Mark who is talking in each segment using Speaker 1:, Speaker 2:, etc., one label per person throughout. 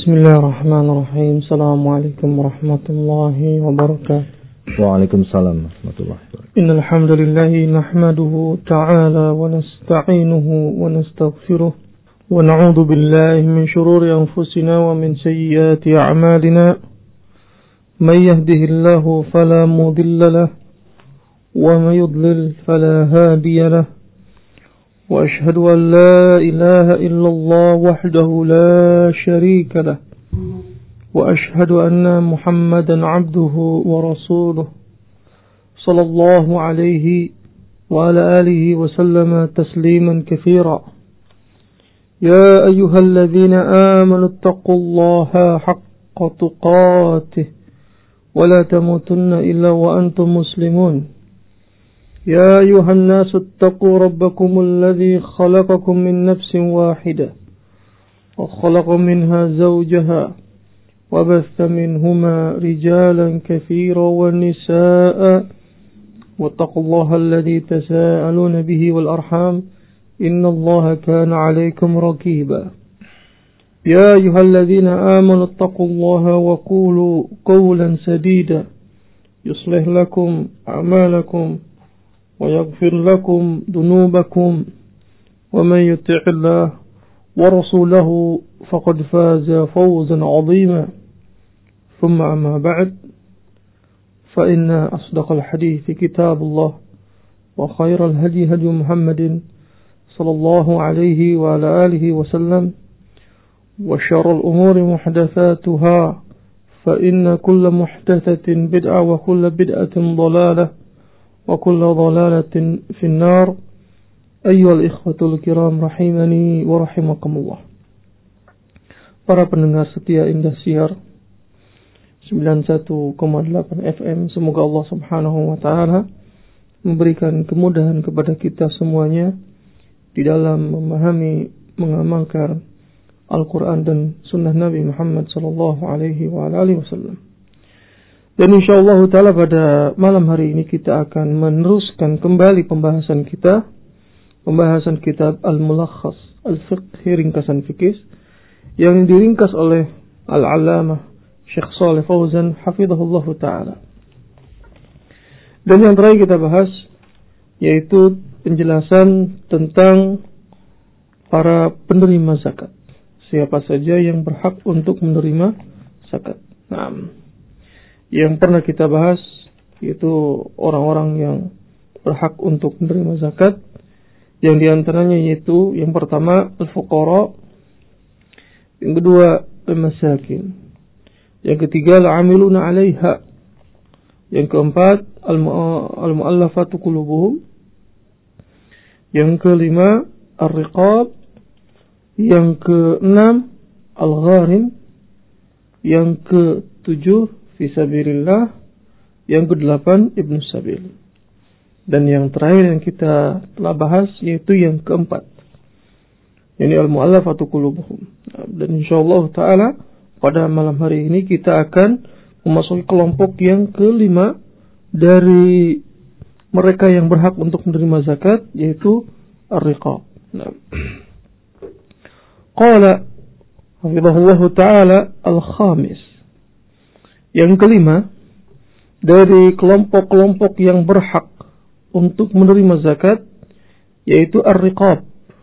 Speaker 1: Bismillahirrahmanirrahim. Assalamualaikum warahmatullahi wabarakatuh.
Speaker 2: Waalaikumsalam warahmatullahi wabarakatuh.
Speaker 1: Innal hamdalillah nahmaduhu ta'ala wa nasta'inuhu wa nastaghfiruh wa na'udzu billahi min shururi anfusina wa min sayyiati a'malina. May yahdihillahu fala mudilla lahu wa may yudlil fala hadiya lahu. وأشهد أن لا إله إلا الله وحده لا شريك له وأشهد أن محمدا عبده ورسوله صلى الله عليه وعلى آله وسلم تسليما كثيرا يا أيها الذين آمنوا اتقوا الله حق تقاته ولا تموتن إلا وأنتم مسلمون يا أيها الناس اتقوا ربكم الذي خلقكم من نفس واحدة وخلق منها زوجها وبث منهما رجالا كثيرا ونساء واتقوا الله الذي تساءلون به والأرحام إن الله كان عليكم رقيبا يا أيها الذين آمنوا اتقوا الله وقولوا قولا سديدا يصلح لكم أعمالكم ويغفر لكم ذنوبكم ومن يطع الله ورسوله فقد فاز فوزا عظيما ثم أما بعد فإن أصدق الحديث كتاب الله وخير الهدي هدي محمد صلى الله عليه وعلى آله وسلم وشر الأمور محدثاتها فإن كل محدثة بدعة وكل بدعة ضلالة وكل ضلالة في النار أيها الإخوة الكرام رحمني ورحمكم الله. Para pendengar setia Indah Siar 91,8 FM, semoga Allah Subhanahu wa taala memberikan kemudahan kepada kita semuanya di dalam memahami, mengamalkan Al-Quran dan Sunnah Nabi Muhammad sallallahu alaihi wa alihi wasallam. Dan insyaallah ta'ala pada malam hari ini kita akan meneruskan kembali pembahasan kitab Al-Mulakhas Al-Fiqhi, ringkasan fikih yang diringkas oleh Al-Allamah Syekh Shalih Fauzan hafizahullah ta'ala. Dan yang terakhir kita bahas yaitu penjelasan tentang para penerima zakat. Siapa saja yang berhak untuk menerima zakat. Yang pernah kita bahas yaitu orang-orang yang berhak untuk menerima zakat, yang diantaranya yaitu yang pertama al-fuqara, yang kedua al-masakin, yang ketiga al-amiluna 'alaiha, yang keempat al-mu'allafatu qulubuhum, yang kelima ar-riqab, yang keenam al-gharim, yang ketujuh fisabilillah, yang kedelapan ibnu sabil, dan yang terakhir yang kita telah bahas yaitu yang keempat, yakni al-mu'allafatu qulubuhum. Dan insyaallah taala pada malam hari ini kita akan memasuki kelompok yang kelima dari mereka yang berhak untuk menerima zakat, yaitu ar-riqab. Qala hafizahullah taala al-khamis, yang kelima dari kelompok-kelompok yang berhak untuk menerima zakat yaitu ar-riqab.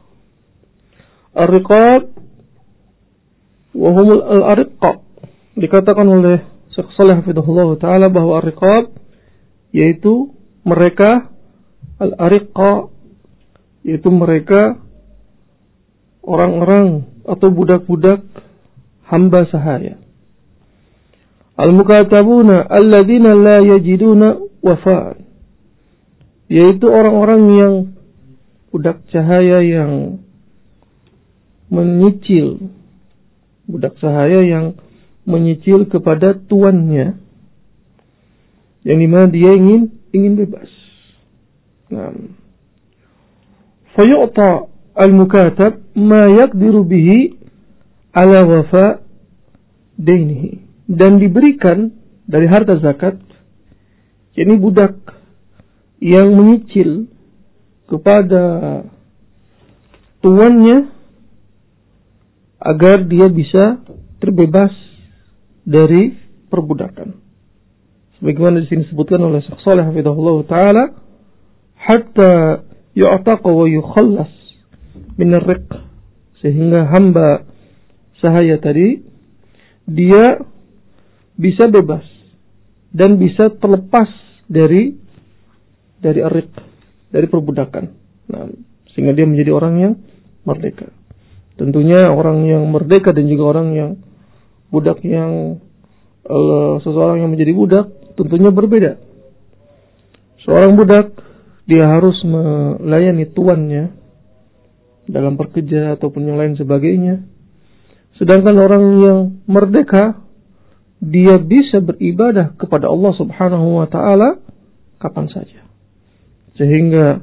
Speaker 1: Ar-riqab wa humul al-ariqa. Dikatakan oleh Syekh Shalih hafizahullah taala bahwa ar-riqab yaitu mereka al-ariqa, yaitu mereka orang-orang atau budak-budak hamba sahaya. Al-mukatabuna alladzina la yajiduna wafa'an, yaitu orang-orang yang budak cahaya yang menyicil, budak cahaya yang menyicil kepada tuannya, yang dimana dia ingin bebas. Fayu'ta al-mukatab ma yaqdiru bihi ala wafa dainihi, dan diberikan dari harta zakat, yakni budak yang menyicil kepada tuannya agar dia bisa terbebas dari perbudakan. Sebagaimana di sini disebutkan oleh Syekh Shalih hafizahullah taala, hatta yu'taqa wa yukhallas min ar-riq, sehingga hamba sahaya tadi dia bisa bebas dan bisa terlepas dari ar-riq, dari perbudakan. Nah, sehingga dia menjadi orang yang merdeka. Tentunya orang yang merdeka dan juga orang yang budak yang seseorang yang menjadi budak tentunya berbeda. Seorang budak dia harus melayani tuannya dalam bekerja ataupun yang lain sebagainya. Sedangkan orang yang merdeka dia bisa beribadah kepada Allah Subhanahu wa taala kapan saja. Sehingga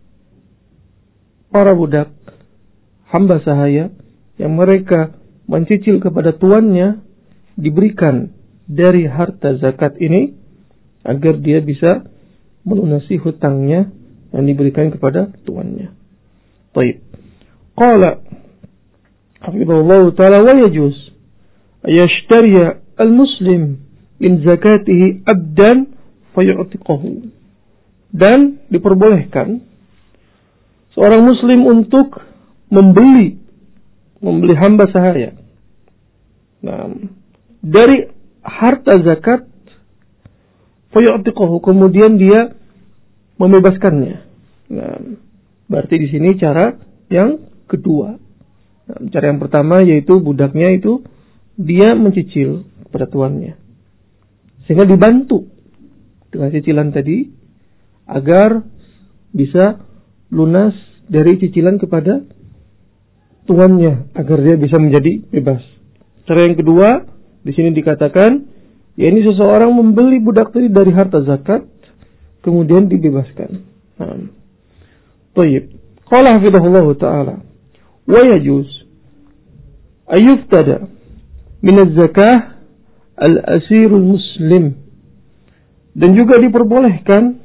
Speaker 1: para budak hamba sahaya yang mereka mencicil kepada tuannya diberikan dari harta zakat ini agar dia bisa melunasi hutangnya yang diberikan kepada tuannya. Baik. Qala hafizahullah ta'ala wa yajuz ayashtariya al-muslim min zakatihi abdan fayu'tiqahu. Dan diperbolehkan seorang muslim untuk membeli hamba sahaya. Nah, dari harta zakat, fayu'tiqahu, kemudian dia membebaskannya. Nah, berarti di sini cara yang kedua. Nah, cara yang pertama yaitu budaknya itu dia mencicil kepada tuannya, sehingga dibantu dengan cicilan tadi agar bisa lunas dari cicilan kepada tuannya, agar dia bisa menjadi bebas. Cara yang kedua di sini dikatakan, yakni seseorang membeli budak tadi dari harta zakat, kemudian dibebaskan. Nah, Tayyib. Qala hafizahullah ta'ala, wa yajuz ayuftada min az-zakah al-asirul muslim. Dan juga diperbolehkan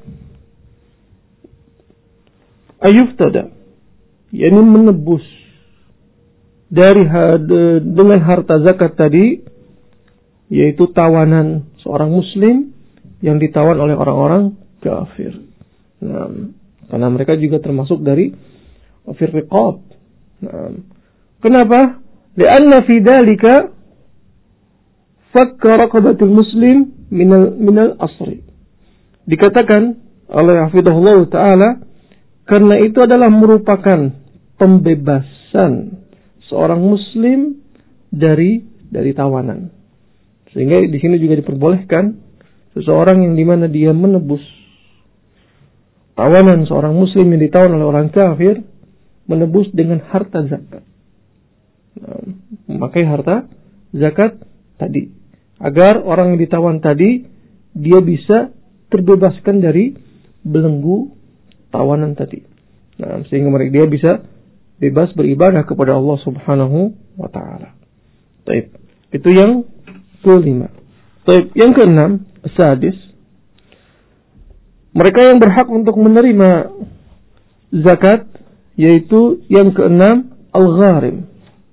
Speaker 1: ayuftada, yakni menebus dari dengan harta zakat tadi, yaitu tawanan seorang muslim yang ditawan oleh orang-orang kafir. Nah, karena mereka juga termasuk dari firqat. Nah, kenapa? Lianna fi dzalika fakka raqabatul muslim minal asri. Dikatakan oleh hafizahullah taala karena itu adalah merupakan pembebasan seorang muslim dari tawanan. Sehingga di sini juga diperbolehkan seseorang yang dimana dia menebus tawanan seorang muslim yang ditawan oleh orang kafir, menebus dengan harta zakat. Memakai harta zakat tadi, agar orang yang ditawan tadi dia bisa terbebaskan dari belenggu tawanan tadi. Nah, sehingga mereka dia bisa bebas beribadah kepada Allah Subhanahu wa taala. Baik, itu yang kelima. Baik, yang keenam, sadis, mereka yang berhak untuk menerima zakat, yaitu yang keenam, al-gharim,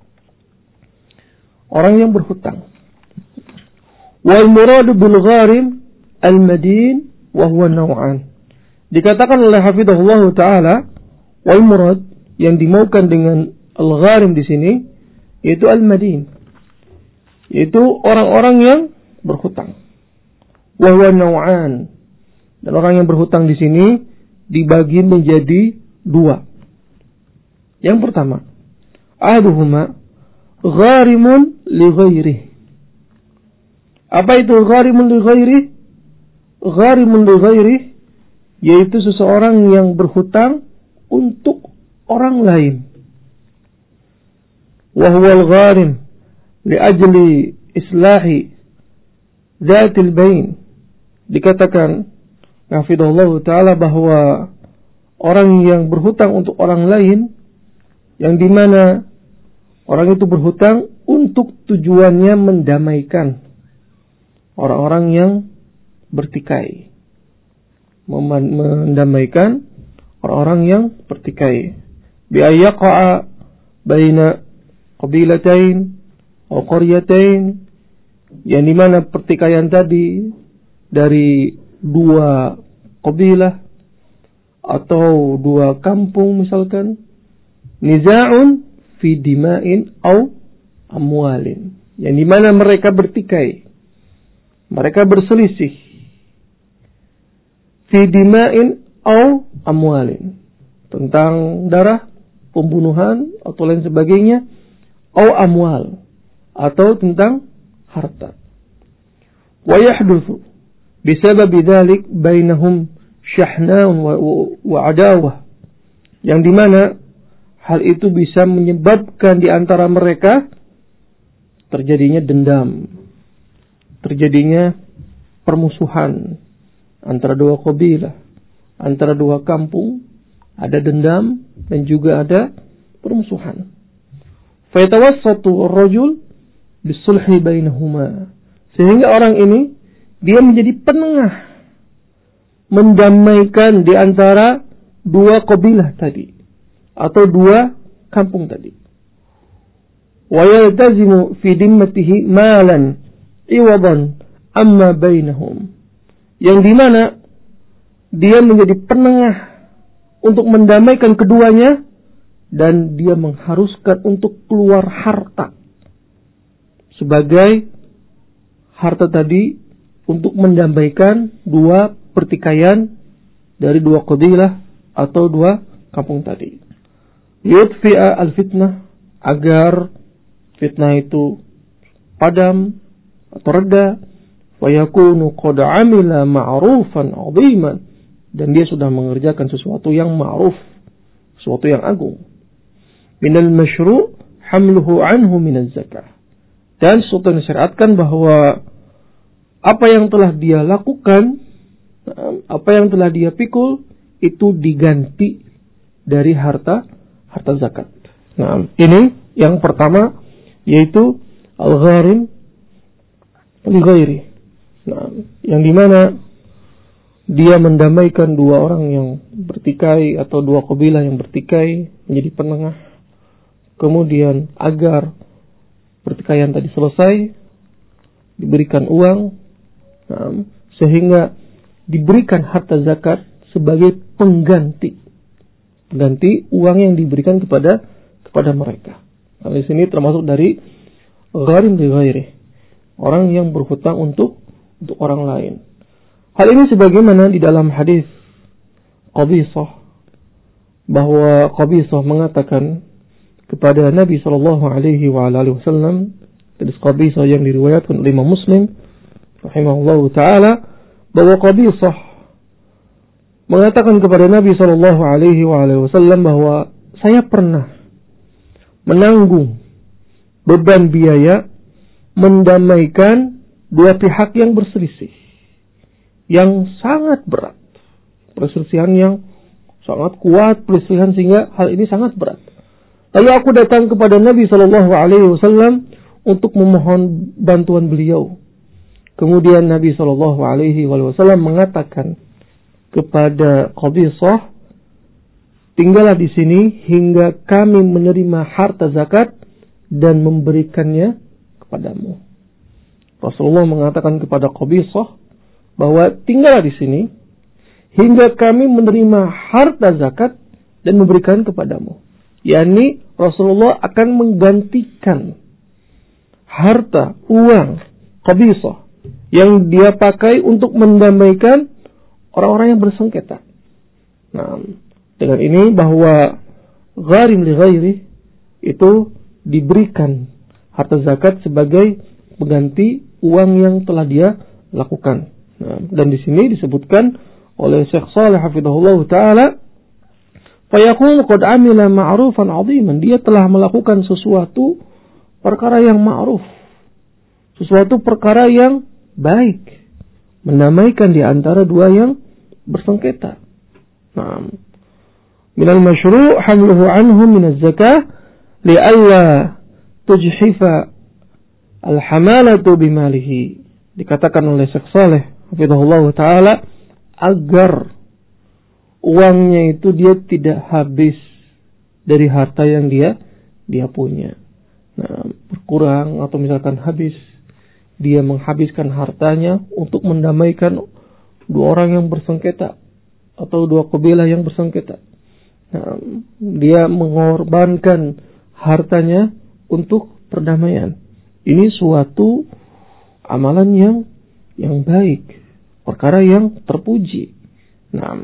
Speaker 1: orang yang berhutang. Wal muradu bil gharim al-madin wa huwa naw'an. Dikatakan oleh hafizahullah taala, wal murad, yang dimaukan dengan al-gharim di sini yaitu al-madin, yaitu orang-orang yang berhutang. Wa huwa naw'an. Dan orang yang berhutang di sini dibagi menjadi dua. Yang pertama, ahaduhuma gharimun li ghairihi. Apa itu gharimun li ghairihi? Gharimun li ghairihi yaitu seseorang yang berhutang untuk orang lain. Wa huwa al-gharim li ajli islahi dzatil bain. Dikatakan hafizahullah taala bahwa orang yang berhutang untuk orang lain, yang dimana orang itu berhutang untuk tujuannya mendamaikan orang-orang yang bertikai, mendamaikan orang-orang yang bertikai, bi ayyaqa baina qabilatain atau qaryatain, yang dimana pertikaian tadi dari dua qabilah atau dua kampung misalkan, niza'un fi dima'in au amwalin, yang dimana mereka bertikai, mereka berselisih, fi dima'in au amwalin, tentang darah, pembunuhan atau lain sebagainya, au amwal, atau tentang harta. Wa yahdutsu bisabab dzalik bainahum syahna'un wa adawah, yang dimana hal itu bisa menyebabkan di antara mereka terjadinya dendam, terjadinya permusuhan antara dua qabilah, antara dua kampung, ada dendam dan juga ada permusuhan. Fa yatawassatu ar-rajul bisulhi bainahuma, sehingga orang ini dia menjadi penengah, mendamaikan di antara dua qabilah tadi atau dua kampung tadi. Wa yaltazimu fi dimmatihi malan iwadan amma bainahum, yang dimana dia menjadi penengah untuk mendamaikan keduanya, dan dia mengharuskan untuk keluar harta sebagai harta tadi untuk mendamaikan dua pertikaian dari dua qabilah atau dua kampung tadi. Yudfi'a al-fitnah, agar fitnah itu padam atau reda. Wa yakunu qad 'amila ma'rufan 'aziman, dan dia sudah mengerjakan sesuatu yang ma'ruf, sesuatu yang agung. Minal masyru' hamluhu anhu minaz zakah, dan sesuatu yang disyariatkan bahwa apa yang telah dia lakukan, apa yang telah dia pikul, itu diganti dari harta zakat. Nah, ini yang pertama, yaitu al-gharim li ghairi. Nah, yang dimana dia mendamaikan dua orang yang bertikai atau dua kabilah yang bertikai, menjadi penengah. Kemudian agar pertikaian tadi selesai, diberikan uang, sehingga diberikan harta zakat sebagai pengganti uang yang diberikan kepada mereka. Nah, di sini termasuk dari gharim li ghairi, orang yang berhutang untuk orang lain. Hal ini sebagaimana di dalam hadis Qabisah, bahwa Qabisah mengatakan kepada Nabi sallallahu alaihi wasallam, hadis Qabisah yang diriwayatkan oleh Imam Muslim rahimahullahu taala, bahwa Qabisah mengatakan kepada Nabi sallallahu alaihi wasallam bahwa saya pernah menanggung beban biaya mendamaikan dua pihak yang berselisih, yang sangat berat, perselisihan yang sangat kuat, perselisihan sehingga hal ini sangat berat. Lalu aku datang kepada Nabi sallallahu alaihi wasallam untuk memohon bantuan beliau. Kemudian Nabi sallallahu alaihi wasallam mengatakan kepada Qabisah, tinggallah di sini hingga kami menerima harta zakat dan memberikannya kepadamu. Rasulullah mengatakan kepada Qabisah bahwa tinggallah di sini hingga kami menerima harta zakat dan memberikan kepadamu. yakni Rasulullah akan menggantikan harta, uang, Qabisah yang dia pakai untuk mendamaikan orang-orang yang bersengketa. Nah, dengan ini bahwa gharim li ghairi itu diberikan harta zakat sebagai pengganti uang yang telah dia lakukan. Nah, dan di sini disebutkan oleh Syekh Shalih hafizahullah taala, fayaqulu qad amila ma'rufan 'aziman, dia telah melakukan sesuatu perkara yang ma'ruf, sesuatu perkara yang baik, mendamaikan di antara dua yang bersengketa. Nah, minal masyru' hamluhu anhu minaz zakah li'alla tujhifa al-hamalatu bimalihi. Dikatakan oleh Syekh Shalih hafizahullah taala agar uangnya itu dia tidak habis dari harta yang dia punya. Nah, kurang atau misalkan habis, dia menghabiskan hartanya untuk mendamaikan dua orang yang bersengketa atau dua kabilah yang bersengketa. Nah, dia mengorbankan hartanya untuk perdamaian. Ini suatu amalan yang baik, perkara yang terpuji. Nah,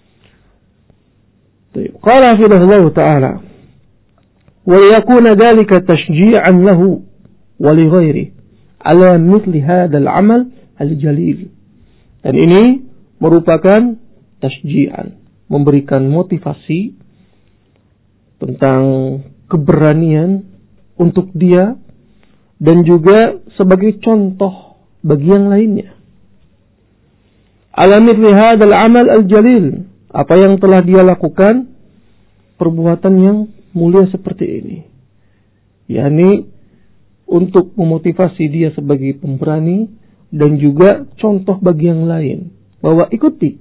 Speaker 1: qala hafidhahullah ta'ala wa yakuna dhalika tashji'an lahu wa li ghairihi ala mithli hadzal amal al-jalil. Dan ini merupakan tashji'an, memberikan motivasi tentang keberanian untuk dia dan juga sebagai contoh bagi yang lainnya. Ala mithli hadzal amal al-jalil, apa yang telah dia lakukan, perbuatan yang mulia seperti ini, yakni untuk memotivasi dia sebagai pemberani dan juga contoh bagi yang lain bahwa ikuti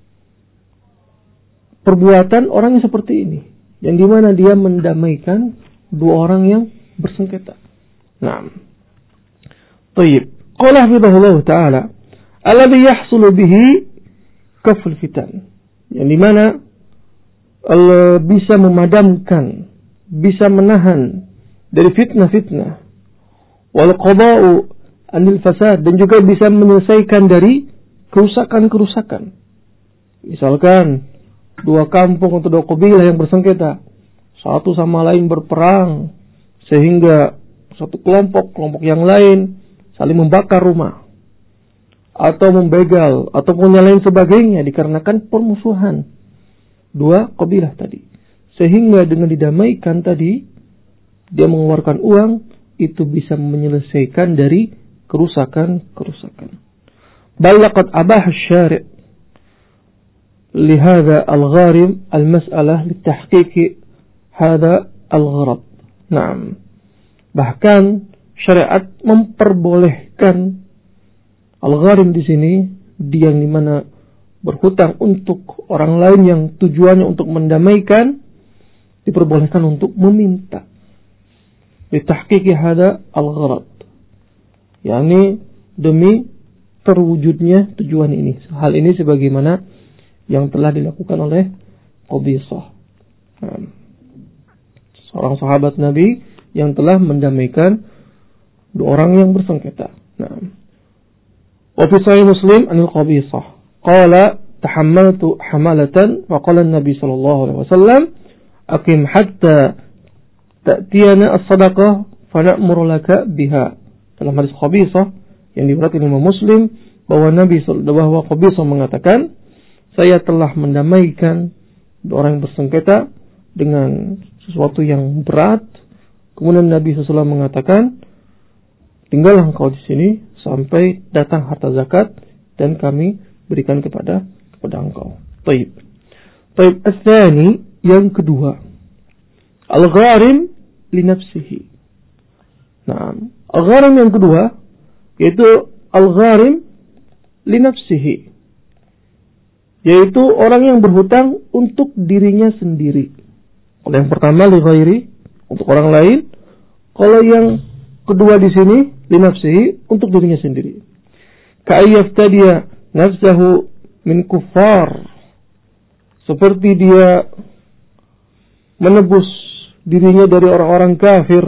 Speaker 1: perbuatan orang yang seperti ini, yang dimana dia mendamaikan dua orang yang bersengketa. Nah, tayyib. Qala hafidhahullah ta'ala alladhi yahsulu bihi kaful fitan, yang dimana Allah bisa memadamkan, bisa menahan dari fitnah-fitnah, wal qada'u anil fasad, dan juga bisa menyelesaikan dari kerusakan-kerusakan. Misalkan dua kampung atau dua kabilah yang bersengketa, satu sama lain berperang sehingga satu kelompok yang lain saling membakar rumah atau membegal ataupun yang lain sebagainya dikarenakan permusuhan dua kabilah tadi, sehingga dengan didamaikan tadi dia mengeluarkan uang, itu bisa menyelesaikan dari kerusakan-kerusakan. Bal laqad abaha asy-syari' lihadza al-gharim al-mas'alah litahqiq hadza al-gharad. Naam. Bahkan syariat memperbolehkan al-gharim di sini, dia yang dimana berhutang untuk orang lain yang tujuannya untuk mendamaikan, diperbolehkan untuk meminta litahqiqi hada al-gharad, yakni demi terwujudnya tujuan ini. Hal ini sebagaimana yang telah dilakukan oleh Qabisah, seorang sahabat Nabi yang telah mendamaikan dua orang yang bersengketa. Wa fi sahih Muslim an Qabisah qala tahammaltu hamalatan wa qala an-nabi sallallahu alaihi wasallam aqim hatta ta'tiyana as-sadaqah fa na'muru laka biha. Dalam hadis Qabisah yang diriwayatkan Imam Muslim bahwa Qabisah mengatakan, saya telah mendamaikan dua orang yang bersengketa dengan sesuatu yang berat. Kemudian Nabi SAW mengatakan, tinggallah engkau di sini sampai datang harta zakat dan kami berikan kepada engkau. Taib. Ats-tsani, yang kedua, al-gharim li nafsihi. Nah, al-gharim yang kedua yaitu al-gharim li nafsihi, yaitu orang yang berhutang untuk dirinya sendiri. Kalau yang pertama li ghairi, untuk orang lain. Kalau yang kedua di sini li nafsihi, untuk dirinya sendiri. Ka'ayyaftadiya nafsahu min kuffar, seperti dia menebus dirinya dari orang-orang kafir.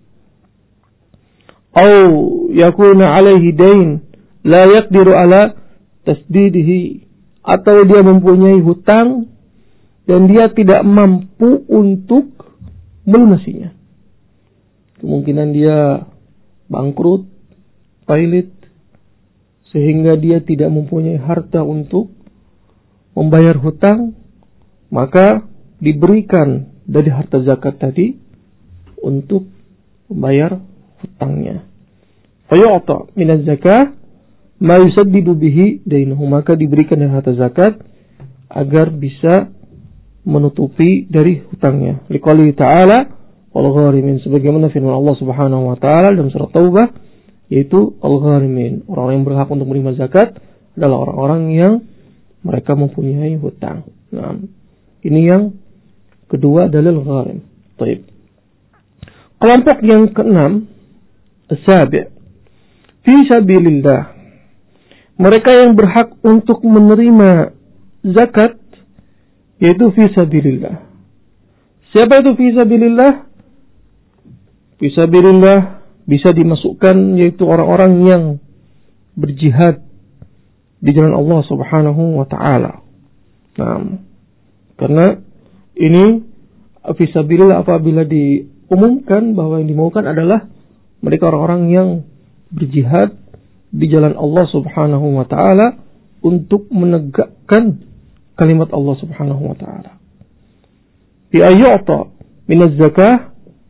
Speaker 1: Au yakuna alaihi dain la yaqdiru ala tasdidihi, atau dia mempunyai hutang dan dia tidak mampu untuk melunasinya. Kemungkinan dia bangkrut, pailit, sehingga dia tidak mempunyai harta untuk membayar hutang, maka diberikan dari harta zakat tadi untuk membayar hutangnya. Fayu'ta minaz zakah ma yusaddidu bihi dainahu, maka diberikan dari harta zakat agar bisa menutupi dari hutangnya. Liqouli ta'ala wal gharimin, sebagaimana firman Allah Subhanahu wa taala dalam surat Taubah, yaitu al-gharimin, orang yang berhak untuk menerima zakat adalah orang-orang yang mereka mempunyai hutang. Nah, ini yang kedua dalil gharim. Baik. Kelompok yang keenam As-sabi' fi sabilillah. Mereka yang berhak untuk menerima zakat yaitu fi sabilillah. Siapa itu fi sabilillah? Fi sabilillah bisa dimasukkan yaitu orang-orang yang berjihad di jalan Allah Subhanahu wa taala. Nah, karena ini fi sabilillah apabila diumumkan bahwa yang dimaukan adalah mereka orang-orang yang berjihad di jalan Allah Subhanahu wa taala untuk menegakkan kalimat Allah Subhanahu wa taala. Bi ayyu'ta min az-zakah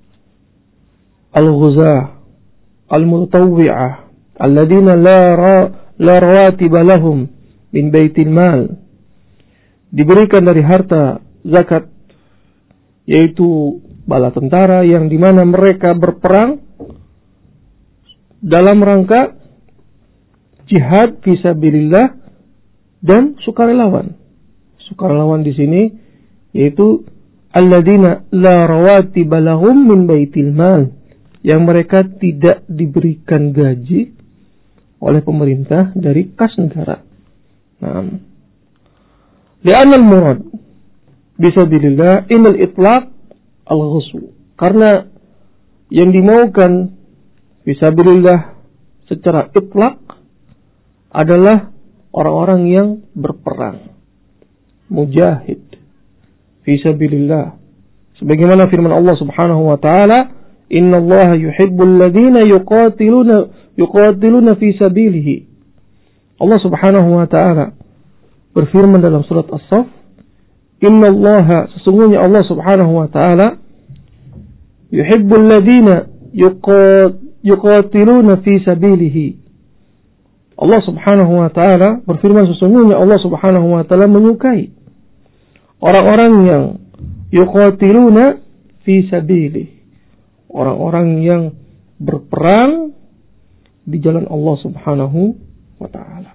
Speaker 1: al-ghuzah al-mutawwi'ah alladziina la rawatiba lahum min baitil mal. Diberikan dari harta zakat yaitu bala tentara yang dimana mereka berperang dalam rangka jihad fisabilillah dan sukarelawan. Sukarelawan di sini yaitu alladzina la rawatiba lahum min baitil mal, yang mereka tidak diberikan gaji oleh pemerintah dari kas negara. Nah, li'anna al-murad bisabilillah inal itlaq al-ghusw, karena yang dimaukan fisabilillah secara itlaq adalah orang-orang yang berperang, mujahid fisabilillah, sebagaimana firman Allah Subhanahu wa taala, innallaha yuhibbul ladzina yuqatiluna fi sabilihi. Allah Subhanahu wa taala berfirman dalam surat As-Saff, innallaha, sesungguhnya Allah Subhanahu wa taala yuhibbul ladzina yuqatiluna fi sabilihi. Allah Subhanahu wa taala berfirman, sesungguhnya Allah Subhanahu wa taala menyukai orang-orang yang yuqatiluna fi sabilihi, orang-orang yang berperang di jalan Allah Subhanahu wa taala.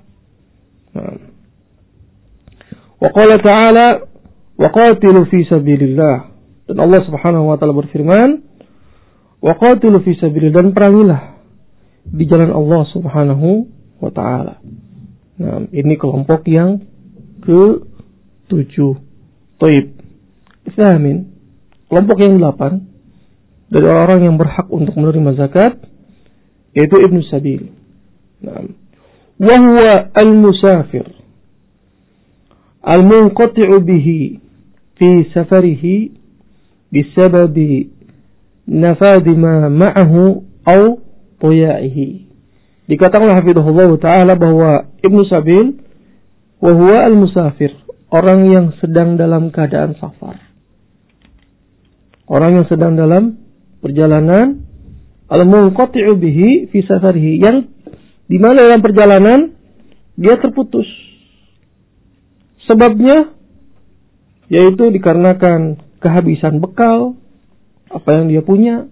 Speaker 1: Wa qala ta'ala wa qatilu fi sabilillah, dan Allah Subhanahu wa taala berfirman, wa qatilu fi sabilillah, dan perangilah di jalan Allah Subhanahu wa taala. Nah, ini kelompok yang ke-7. Taib. Islamin, kelompok yang 8 dari orang-orang yang berhak untuk menerima zakat yaitu Ibnu Sabil. Nah, wa huwa al-musafir al-munqati'u bihi fi safarihi bisababi nafadi ma ma'ahu aw toya'ihi. Dikatakan hafizahullah ta'ala bahwa Ibnu Sabil wa huwa al-musafir, orang yang sedang dalam keadaan safar, orang yang sedang dalam perjalanan, al-munqati'u bihi fi safarihi, yang di mana dalam perjalanan dia terputus. Sebabnya yaitu dikarenakan kehabisan bekal apa yang dia punya,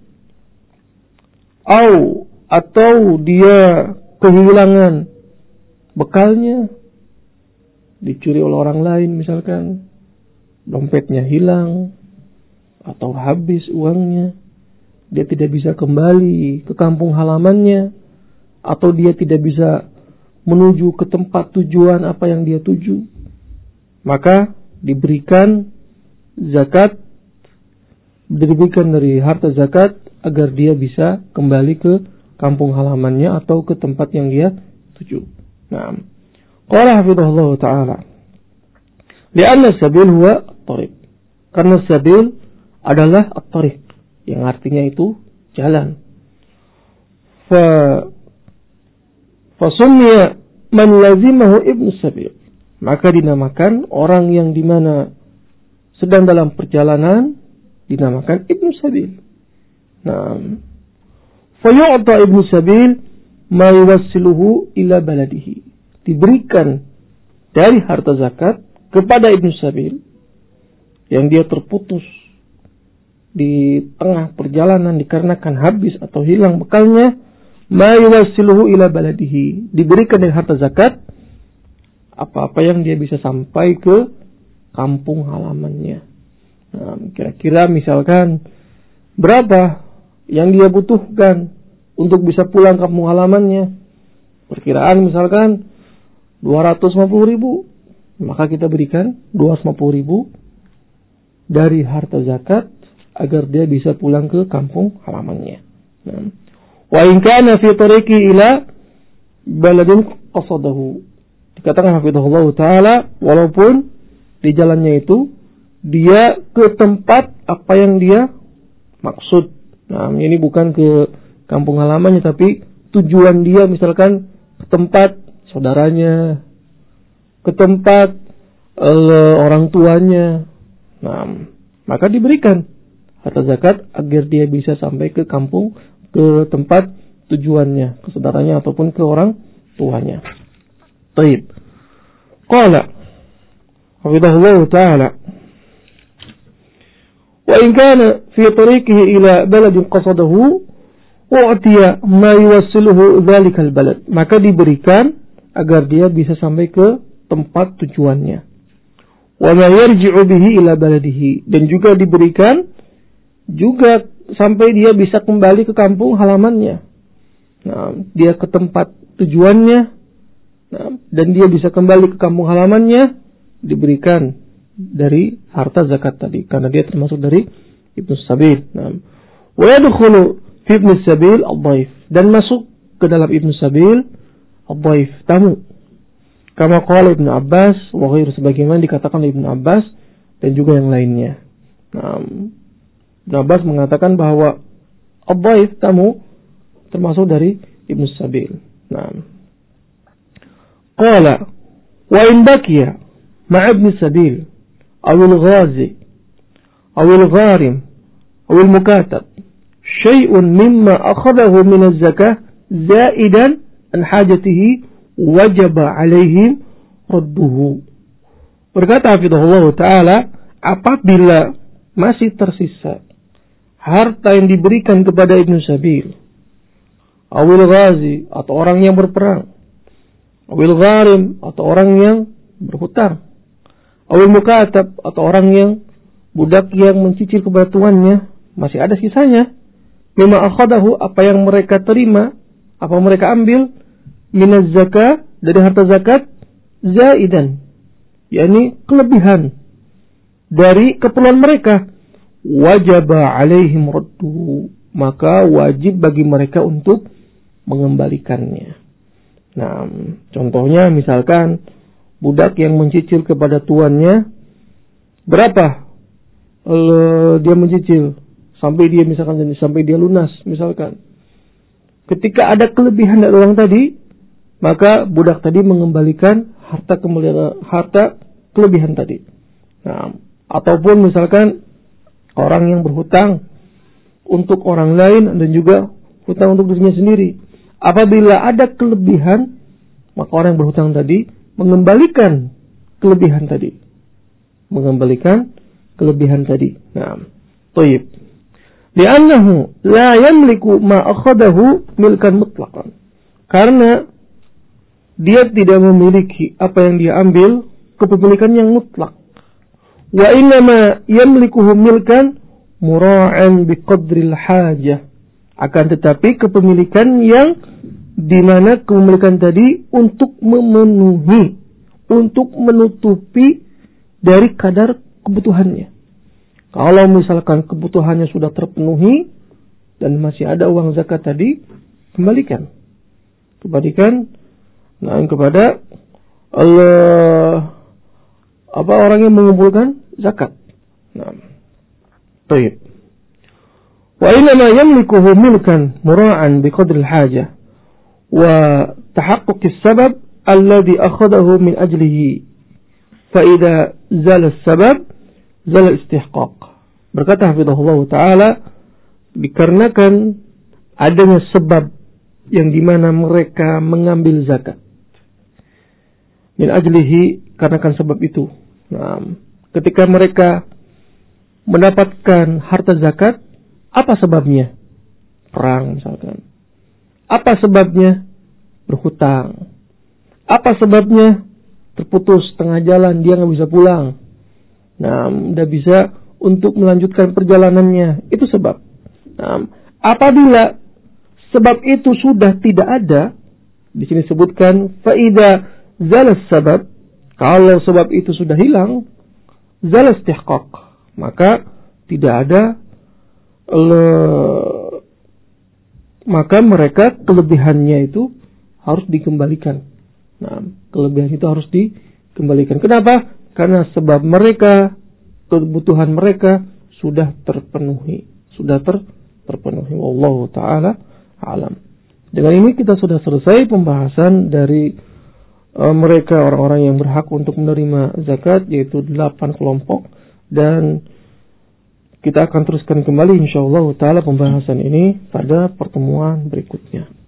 Speaker 1: atau dia kehilangan bekalnya, dicuri oleh orang lain misalkan, dompetnya hilang atau habis uangnya, dia tidak bisa kembali ke kampung halamannya, atau dia tidak bisa menuju ke tempat tujuan apa yang dia tuju, maka diberikan zakat, diberikan dari harta zakat agar dia bisa kembali ke kampung halamannya atau ke tempat yang dia tuju. Nah, qala hafizahullah ta'ala, li'anna sabil huwa at-tariq, karena sabil adalah at-tariq, yang artinya itu jalan. Fasummiya man lazimahu ibnu sabil, maka dinamakan orang yang dimana sedang dalam perjalanan dinamakan ibnu sabil. Nah, fayu'ta ibnu sabil ma yuwassiluhu ila baladihi, diberikan dari harta zakat kepada ibnu sabil yang dia terputus di tengah perjalanan dikarenakan habis atau hilang bekalnya, ma yuwassiluhu ila baladihi, diberikan dari harta zakat apa-apa yang dia bisa sampai ke kampung halamannya. Nah, kira-kira misalkan berapa yang dia butuhkan untuk bisa pulang kampung halamannya. Perkiraan misalkan 250.000, maka kita berikan 250.000 dari harta zakat agar dia bisa pulang ke kampung halamannya. Wa in kana fi tariqi ila baladin qasadahu. Dikatakan hafizahullah taala, walaupun di jalannya itu dia ke tempat apa yang dia maksud. Nah, ini bukan ke kampung halamannya, tapi tujuan dia misalkan ke tempat saudaranya, ke tempat orang tuanya. Nah, maka diberikan harta zakat agar dia bisa sampai ke kampung, ke tempat tujuannya, ke saudaranya ataupun ke orang tuanya. Baik. Qala hafizahullah taala, wa in kana fi tariqihi ila baladin qasadahu u'tiya ma yuwassiluhu dzalikal balad. Maka diberikan agar dia bisa sampai ke tempat tujuannya. Wa ma yarji'u bihi ila baladihi, dan juga diberikan juga sampai dia bisa kembali ke kampung halamannya. Nah, dia ke tempat tujuannya, nah, dan dia bisa kembali ke kampung halamannya, diberikan dari harta zakat tadi, karena dia termasuk dari Ibnu Sabil. Nah, wa yadkhulu fi Ibnu Sabil ad-dhaif, dan masuk ke dalam Ibnu Sabil ad-dhaif, tamu. Kama qala Ibnu Abbas wa ghairu, sebagaimana dikatakan oleh Ibnu Abbas dan juga yang lainnya. Nah, Ibnu Abbas mengatakan bahwa ad-dhaif, tamu, termasuk dari Ibnu Sabil. Nah, qala wa in baqiya ma'a Ibnu Sabil aw al-ghazi aw al-gharim aw al-mukatab syai'un mimma akhadahu min az-zakah zaidan an hajatihi wajaba alaihim radduhu. Berkata hafizahullah taala, apabila masih tersisa harta yang diberikan kepada Ibnu Sabil, awil ghazi, atau orang yang berperang, awil gharim, atau orang yang berhutang, awil mukatab, atau orang yang budak yang mencicil kepada tuannya, masih ada sisanya, mimma akhadahu, apa yang mereka terima, apa mereka ambil, minaz zakah, dari harta zakat, zaidan, yakni kelebihan dari keperluan mereka, wajaba alaihim radduhu, maka wajib bagi mereka untuk mengembalikannya. Nah, contohnya misalkan budak yang mencicil kepada tuannya, berapa dia mencicil sampai dia misalkan sampai dia lunas misalkan. Ketika ada kelebihan dari orang tadi, maka budak tadi mengembalikan harta kelebihan tadi. Nah, ataupun misalkan orang yang berhutang untuk orang lain dan juga hutang untuk dirinya sendiri. Apabila ada kelebihan, maka orang yang berhutang tadi mengembalikan kelebihan tadi. Nah, thayyib. Li'annahu la yamliku ma akhadahu milkan mutlaqan. Karena dia tidak memiliki apa yang dia ambil kepemilikan yang mutlak. Wa innama yamlikuhu milkan mura'an biqadril hajah. Akan tetapi kepemilikan yang di mana kepemilikan tadi untuk memenuhi, untuk menutupi dari kadar kebutuhannya. Kalau misalkan kebutuhannya sudah terpenuhi dan masih ada uang zakat tadi, kembalikan kepada orang yang mengumpulkan zakat. Nah, baik. Wa inma yamlikuhu milkan mura'an biqadri al-hajah wa tahaqquq as-sabab alladhi akhadahu min ajlihi. Fa idza zala as-sabab zala istihqaq. Berkata hafizahullah taala, dikarenakan adanya sebab yang dimana mereka mengambil zakat. Min ajlihi, karenakan sebab itu. Nah, ketika mereka mendapatkan harta zakat, apa sebabnya? Perang misalkan. Apa sebabnya? Berhutang. Apa sebabnya? Terputus tengah jalan, dia nggak bisa pulang. Nah, tidak bisa untuk melanjutkan perjalanannya. Itu sebab. Nah, apabila sebab itu sudah tidak ada, di sini sebutkan faida zalas sabab, kalau sebab itu sudah hilang, zalas istihqaq, maka tidak ada, maka mereka kelebihannya itu harus dikembalikan. Nah, kelebihan itu harus dikembalikan. Kenapa? Karena sebab mereka, kebutuhan mereka sudah terpenuhi, terpenuhi. Wallahu ta'ala alam. Dengan ini kita sudah selesai pembahasan dari mereka orang-orang yang berhak untuk menerima zakat, yaitu 8 kelompok, dan kita akan teruskan kembali insyaallah ta'ala pembahasan ini pada pertemuan berikutnya.